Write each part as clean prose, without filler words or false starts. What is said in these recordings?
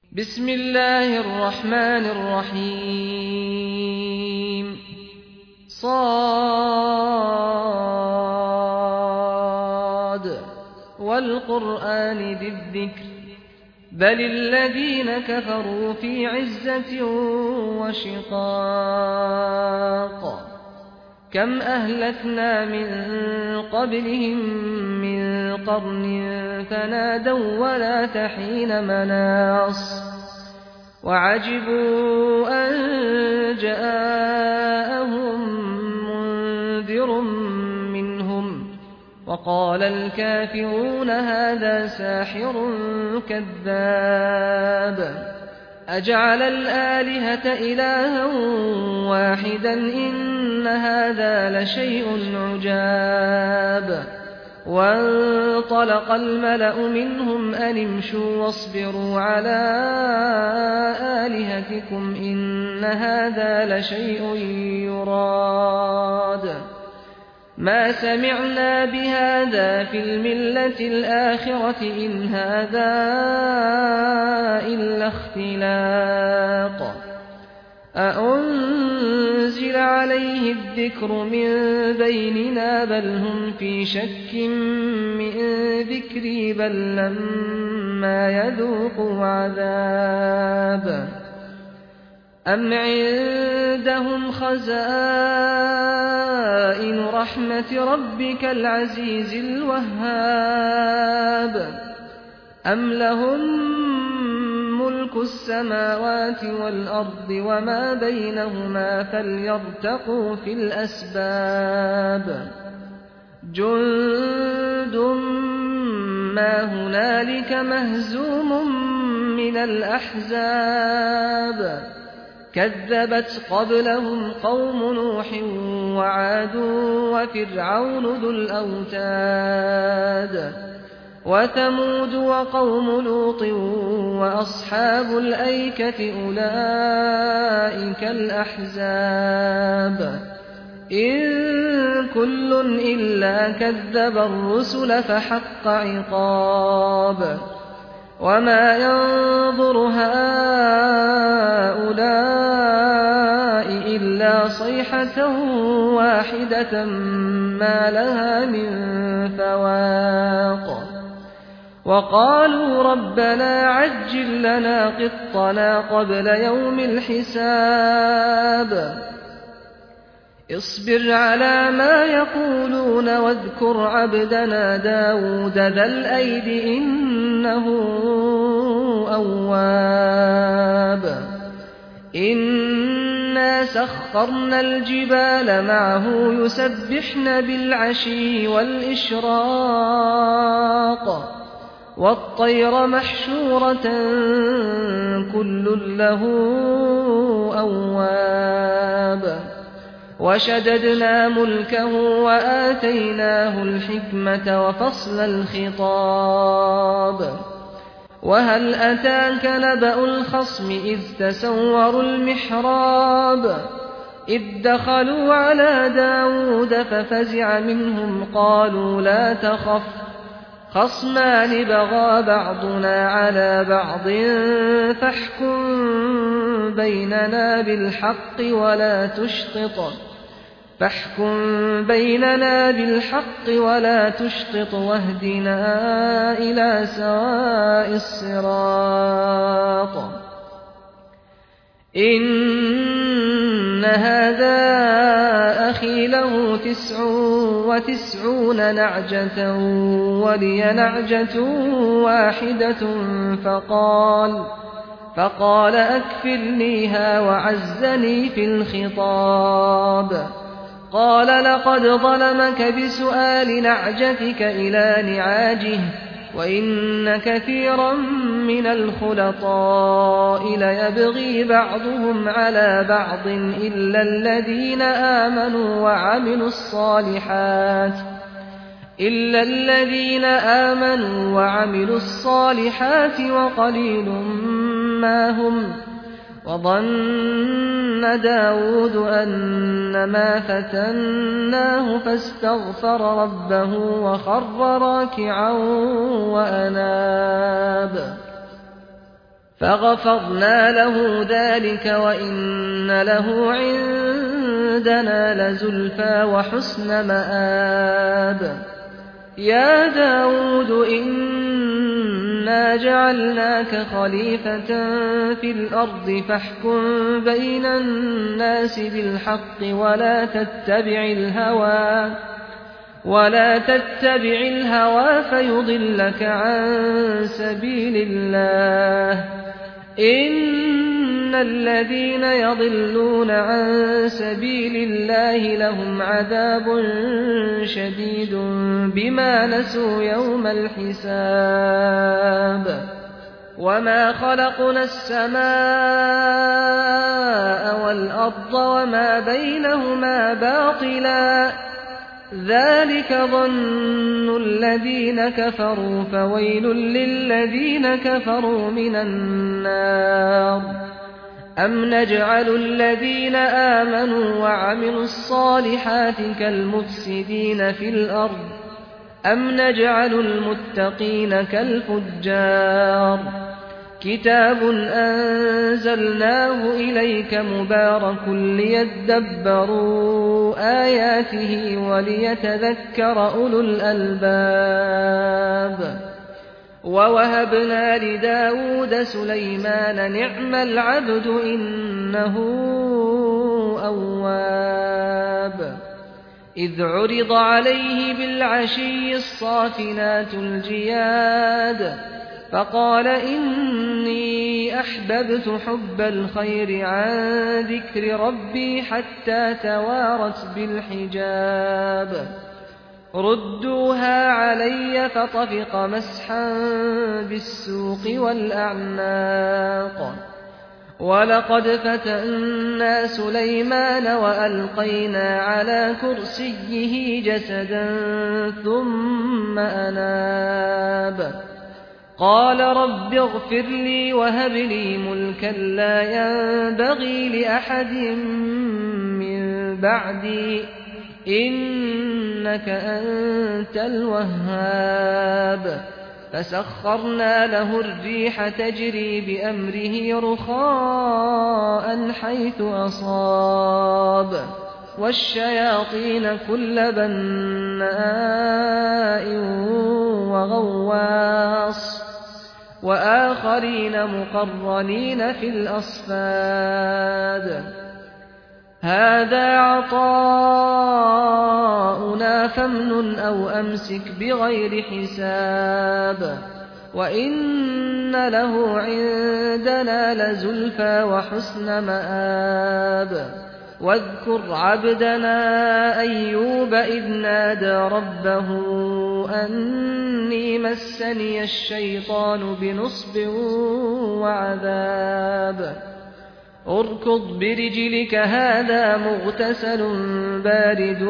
بسم الله الرحمن الرحيم صاد والقرآن ذي الذكر بل الذين كفروا في عزة وشقاق كم أهلكنا من قبلهم من قرن فنادوا ولا تحين مناص وعجبوا أن جاءهم منذر منهم وقال الكافرون هذا ساحر كذاب أجعل الآلهة إلها واحدا إن هذا لشيء عجاب وانطلق الملأ منهم أن امشوا واصبروا على آلهتكم إن هذا لشيء يراد ما سمعنا بهذا في الملة الآخرة إن هذا إلا اختلاق أأنزل عليه الذكر من بيننا بل هم في شك من ذكري بل لما يذوقوا عذاب أم عندهم خزائن رحمة ربك العزيز الوهاب أم لهم ملك السماوات والأرض وما بينهما فليرتقوا في الأسباب جند ما هنالك مهزوم من الأحزاب كذبت قبلهم قوم نوح وعاد وفرعون ذو الأوتاد وثمود وقوم لوط وأصحاب الأيكة أولئك الأحزاب إن كل إلا كذب الرسل فحق عقاب وما ينظر هؤلاء إلا صيحة واحدة ما لها من فواق وقالوا ربنا عجل لنا قطنا قبل يوم الحساب اصبر على ما يقولون واذكر عبدنا داود ذا الأيد إنه أواب إنا سخرنا الجبال معه يسبحن بالعشي والإشراق والطير محشورة كل له أواب وشددنا ملكه وآتيناه الحكمة وفصل الخطاب وهل أتاك نبأ الخصم إذ تسوروا المحراب إذ دخلوا على داود ففزع منهم قالوا لا تخف خصمان بغى بعضنا على بعض فاحكم بيننا بالحق ولا تشطط واهدنا إلى سواء الصراط إن هذا أخي له 99 نعجة ولي نعجة واحدة فقال أكفلنيها وعزني في الخطاب قال لقد ظلمك بسؤال نعجتك إلى نعاجه وإن كثيرا من الخلطاء ليبغي بعضهم على بعض إلا الذين آمنوا وعملوا الصالحات وقليل ما هم وظن داود أنما فتناه فاستغفر ربه وخر راكعا وأناب فغفرنا له ذلك وإن له عندنا لزلفى وحسن مآب. يا داود إنا جعلناك خليفة في الأرض فاحكم بين الناس بالحق ولا تتبع الهوى فيضلك عن سبيل الله. إن الذين يضلون عن سبيل الله لهم عذاب شديد بما نسوا يوم الحساب. وما خلقنا السماء والأرض وما بينهما باطلا ذلك ظن الذين كفروا فويل للذين كفروا من النار. أم نجعل الذين آمنوا وعملوا الصالحات كالمفسدين في الأرض أم نجعل المتقين كالفجار. كتاب أنزلناه إليك مبارك ليدبروا آياته وليتذكر أولو الألباب. ووهبنا لداود سليمان نعم العبد إنه أواب. إذ عرض عليه بالعشي الصافنات الجياد فقال إني أحببت حب الخير عن ذكر ربي حتى توارت بالحجاب. ردوها علي فطفق مسحا بالسوق والأعناق. ولقد فتنا سليمان وألقينا على كرسيه جسدا ثم أناب. قال رب اغفر لي وهب لي ملكا لا ينبغي لأحد من بعدي إنك أنت الوهاب. فسخرنا له الريح تجري بأمره رخاء حيث أصاب والشياطين كل بناء وغواص وآخرين مقرنين في الأصفاد. هذا عطاؤنا فامنن أو أمسك بغير حساب. وإن له عندنا لزلفى وحسن مآب. واذكر عبدنا أيوب إذ نادى ربه أني مسني الشيطان بنصب وعذاب. اركض برجلك هذا مغتسل بارد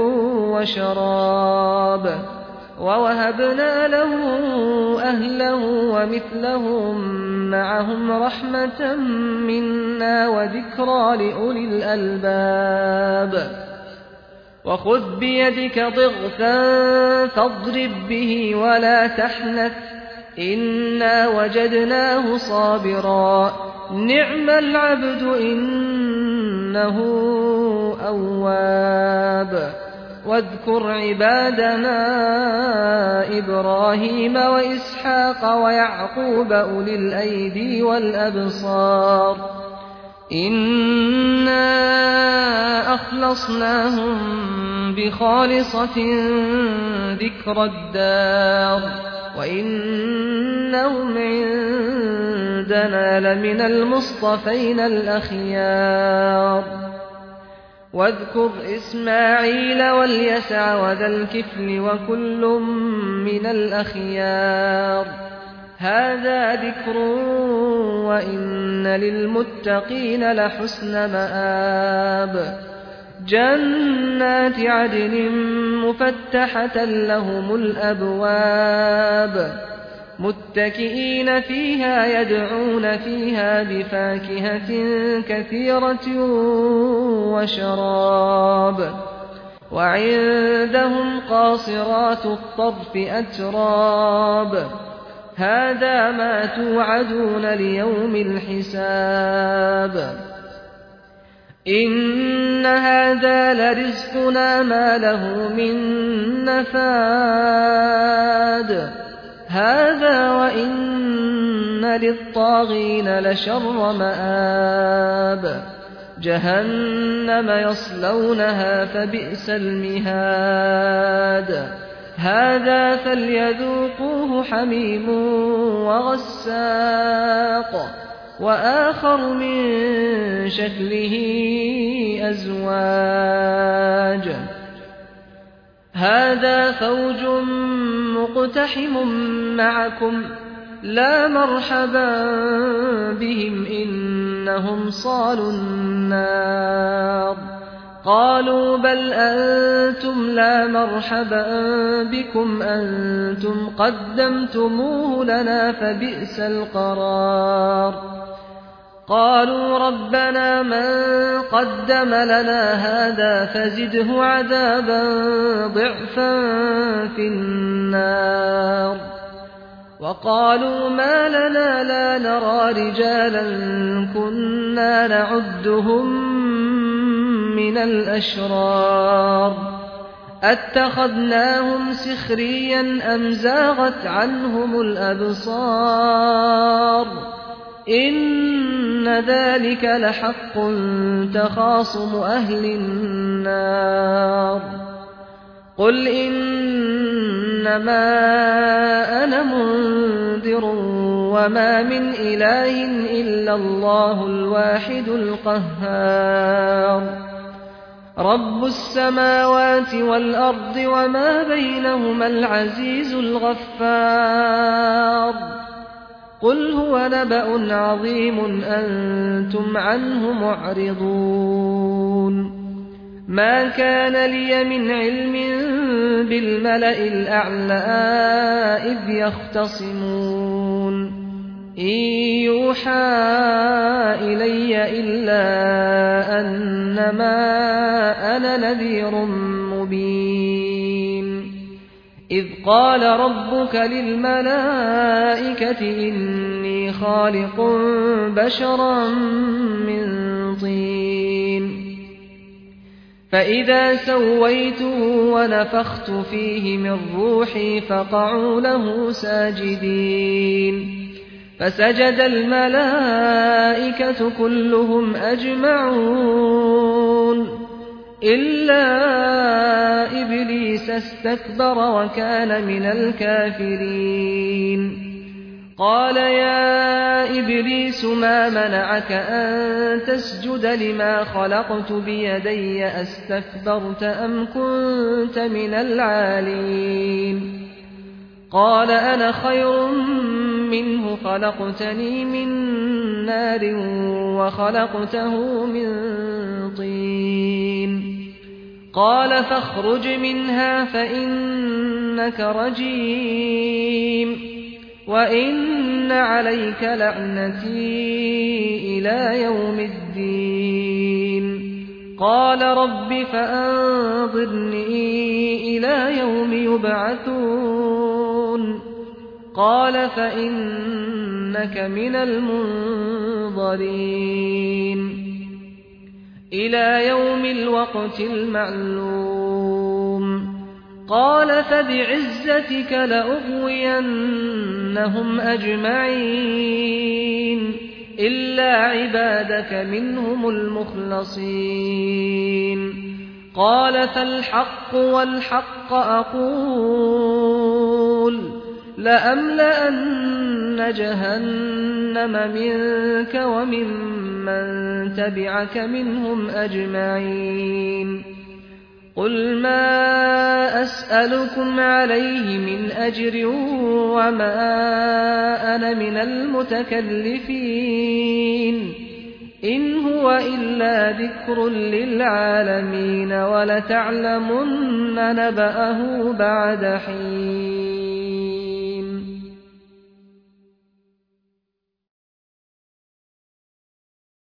وشراب. ووهبنا له أهله ومثلهم معهم رحمة منا وذكرى لأولي الألباب. وخذ بيدك ضغثا فاضرب به ولا تحنث إنا وجدناه صابرا نعم العبد إنه أواب. واذكر عبادنا إبراهيم وإسحاق ويعقوب أولي الأيدي والأبصار إنا أخلصناهم بخالصة ذكر الدار وإنهم عندنا لمن المصطفين الأخيار. واذكر إسماعيل واليسع وذا الكفل وكل من الأخيار هذا ذكر وإن للمتقين لحسن مآب. جنات عدن مفتحة لهم الأبواب متكئين فيها يدعون فيها بفاكهة كثيرة وشراب. وعندهم قاصرات الطرف أتراب هذا ما توعدون ليوم الحساب إن هذا لرزقنا ما له من نفاد هذا وإن للطاغين لشر مآب جهنم يصلونها فبئس المهاد هذا فليذوقوه حميم وغساق وآخر من شكله أزواج هذا فوج مقتحم معكم لا مرحبا بهم إنهم صالوا النار قالوا بل أنتم لا مرحبا بكم أنتم قدمتموه لنا فبئس القرار قالوا ربنا من قدم لنا هذا فزده عذابا ضعفا في النار وقالوا ما لنا لا نرى رجالا كنا نعدهم من الأشرار أتخذناهم سخريا أم زاغت عنهم الأبصار إن ذلك لحق تخاصم أهل النار قل إنما أنا منذر وما من إله إلا الله الواحد القهار رب السماوات والأرض وما بينهما العزيز الغفار قل هو نبأ عظيم أنتم عنه معرضون ما كان لي من علم بالملأ الأعلى إذ يختصمون إن يوحى إلي إلا أنما أنا نذير مبين إذ قال ربك للملائكة إني خالق بشرا من طين فإذا سويته ونفخت فيه من روحي فقعوا له ساجدين فسجد الملائكة كلهم أجمعون إلا إبليس استكبر وكان من الكافرين قال يا إبليس ما منعك أن تسجد لما خلقت بيدي أستكبرت أم كنت من العالين قال أنا خير منه خلقتني من نار وخلقته من طين قال فاخرج منها فإنك رجيم وإن عليك لعنتي إلى يوم الدين قال رب فأنظرني إلى يوم يبعثون قال فإنك من المنظرين إلى يوم الوقت المعلوم قال فبعزتك لأغوينهم أجمعين إلا عبادك منهم المخلصين قال فالحق والحق أقول لأملأن جهنم منك وممن تبعك منهم أجمعين قل ما أسألكم عليه من أجر وما أنا من المتكلفين إن هو إلا ذكر للعالمين ولتعلمن نبأه بعد حين